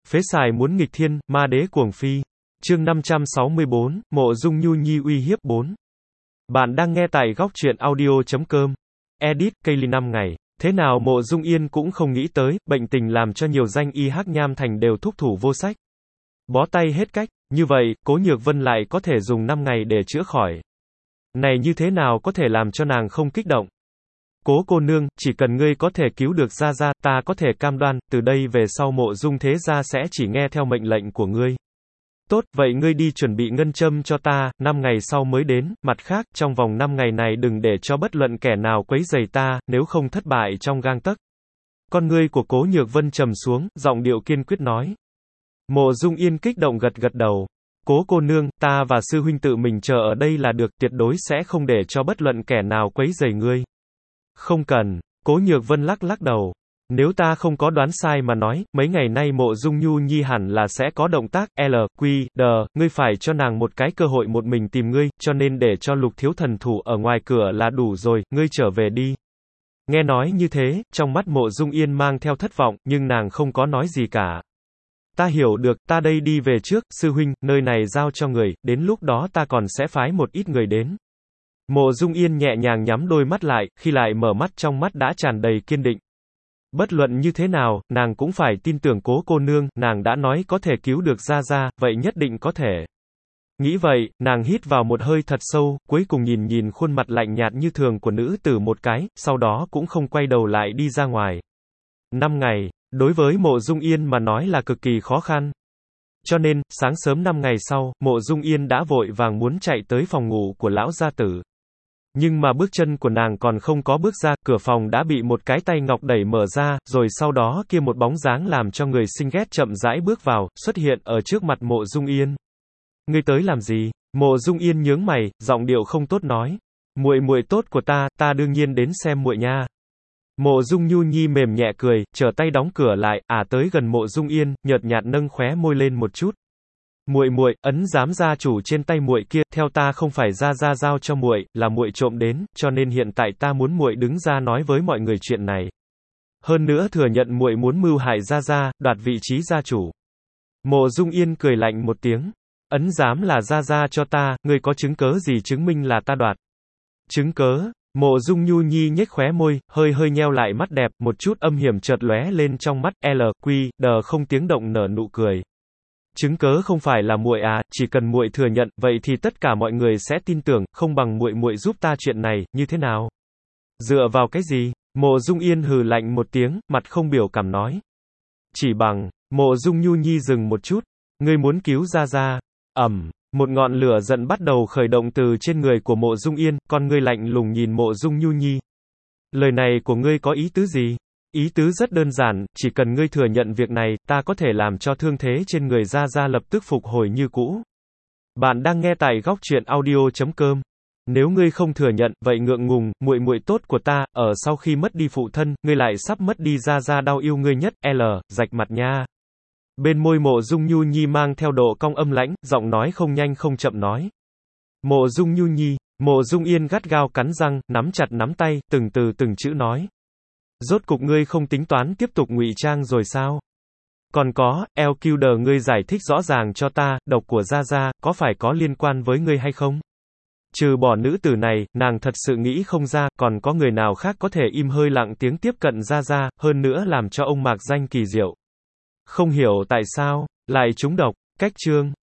Phế xài muốn nghịch thiên, ma đế cuồng phi. Chương 564, Mộ Dung Nhu Nhi uy hiếp 4. Bạn đang nghe tại góc truyện audio.com. Edit, Kaylee 5 ngày. Thế nào Mộ Dung Yên cũng không nghĩ tới, bệnh tình làm cho nhiều danh y hắc nham thành đều thúc thủ vô sách. Bó tay hết cách, như vậy, Cố Nhược Vân lại có thể dùng 5 ngày để chữa khỏi. Này như thế nào có thể làm cho nàng không kích động? Cố cô nương, chỉ cần ngươi có thể cứu được Gia Gia, ta có thể cam đoan, từ đây về sau Mộ Dung thế gia sẽ chỉ nghe theo mệnh lệnh của ngươi. Tốt, vậy ngươi đi chuẩn bị ngân châm cho ta, 5 ngày sau mới đến, mặt khác, trong vòng 5 ngày này đừng để cho bất luận kẻ nào quấy rầy ta, nếu không thất bại trong gang tấc. Con ngươi của Cố Nhược Vân trầm xuống, giọng điệu kiên quyết nói. Mộ Dung Yên kích động gật gật đầu. Cố cô nương, ta và sư huynh tự mình chờ ở đây là được, tuyệt đối sẽ không để cho bất luận kẻ nào quấy rầy ngươi. Không cần, Cố Nhược Vân lắc lắc đầu. Nếu ta không có đoán sai mà nói, mấy ngày nay Mộ Dung Nhu Nhi hẳn là sẽ có động tác, ngươi phải cho nàng một cái cơ hội một mình tìm ngươi, cho nên để cho Lục thiếu thần thủ ở ngoài cửa là đủ rồi, ngươi trở về đi. Nghe nói như thế, trong mắt Mộ Dung Yên mang theo thất vọng, nhưng nàng không có nói gì cả. Ta hiểu được, ta đây đi về trước, sư huynh, nơi này giao cho người, đến lúc đó ta còn sẽ phái một ít người đến. Mộ Dung Yên nhẹ nhàng nhắm đôi mắt lại, khi lại mở mắt trong mắt đã tràn đầy kiên định. Bất luận như thế nào, nàng cũng phải tin tưởng Cố cô nương, nàng đã nói có thể cứu được Gia Gia, vậy nhất định có thể. Nghĩ vậy, nàng hít vào một hơi thật sâu, cuối cùng nhìn nhìn khuôn mặt lạnh nhạt như thường của nữ tử một cái, sau đó cũng không quay đầu lại đi ra ngoài. 5 ngày, đối với Mộ Dung Yên mà nói là cực kỳ khó khăn. Cho nên, sáng sớm 5 ngày sau, Mộ Dung Yên đã vội vàng muốn chạy tới phòng ngủ của lão gia tử. Nhưng mà bước chân của nàng còn không có bước ra, cửa phòng đã bị một cái tay ngọc đẩy mở ra, rồi sau đó kia một bóng dáng làm cho người sinh ghét chậm rãi bước vào, xuất hiện ở trước mặt Mộ Dung Yên. Ngươi tới làm gì? Mộ Dung Yên nhướng mày, giọng điệu không tốt nói. Muội muội tốt của ta đương nhiên đến xem muội nha. Mộ Dung Nhu Nhi mềm nhẹ cười, trở tay đóng cửa lại, tới gần Mộ Dung Yên, nhợt nhạt nâng khóe môi lên một chút. Muội, ấn giám gia chủ trên tay muội kia, theo ta không phải Gia Gia giao cho muội, là muội trộm đến, cho nên hiện tại ta muốn muội đứng ra nói với mọi người chuyện này. Hơn nữa thừa nhận muội muốn mưu hại Gia Gia, đoạt vị trí gia chủ. Mộ Dung Yên cười lạnh một tiếng. Ấn giám là Gia Gia cho ta, ngươi có chứng cớ gì chứng minh là ta đoạt? Chứng cớ? Mộ Dung Nhu Nhi nhếch khóe môi, hơi nheo lại mắt đẹp, một chút âm hiểm chợt lóe lên trong mắt, không tiếng động nở nụ cười. Chứng cớ không phải là muội chỉ cần muội thừa nhận, vậy thì tất cả mọi người sẽ tin tưởng, không bằng muội giúp ta chuyện này, như thế nào? Dựa vào cái gì? Mộ Dung Yên hừ lạnh một tiếng, mặt không biểu cảm nói. Chỉ bằng, Mộ Dung Nhu Nhi dừng một chút, ngươi muốn cứu Gia Gia. Một ngọn lửa giận bắt đầu khởi động từ trên người của Mộ Dung Yên, con ngươi lạnh lùng nhìn Mộ Dung Nhu Nhi. Lời này của ngươi có ý tứ gì? Ý tứ rất đơn giản, chỉ cần ngươi thừa nhận việc này, ta có thể làm cho thương thế trên người Gia Gia lập tức phục hồi như cũ. Bạn đang nghe tại góc truyện audio.com. Nếu ngươi không thừa nhận, vậy ngượng ngùng, muội tốt của ta, ở sau khi mất đi phụ thân, ngươi lại sắp mất đi Gia Gia đau yêu ngươi nhất, rạch mặt nha. Bên môi Mộ Dung Nhu Nhi mang theo độ cong âm lãnh, giọng nói không nhanh không chậm nói. Mộ Dung Nhu Nhi, Mộ Dung Yên gắt gao cắn răng, nắm chặt nắm tay, từng chữ nói. Rốt cục ngươi không tính toán tiếp tục ngụy trang rồi sao? Còn có, ngươi giải thích rõ ràng cho ta, độc của Gia Gia, có phải có liên quan với ngươi hay không? Trừ bỏ nữ tử này, nàng thật sự nghĩ không ra, còn có người nào khác có thể im hơi lặng tiếng tiếp cận Gia Gia, hơn nữa làm cho ông mạc danh kỳ diệu. Không hiểu tại sao, lại trúng độc, cách chương.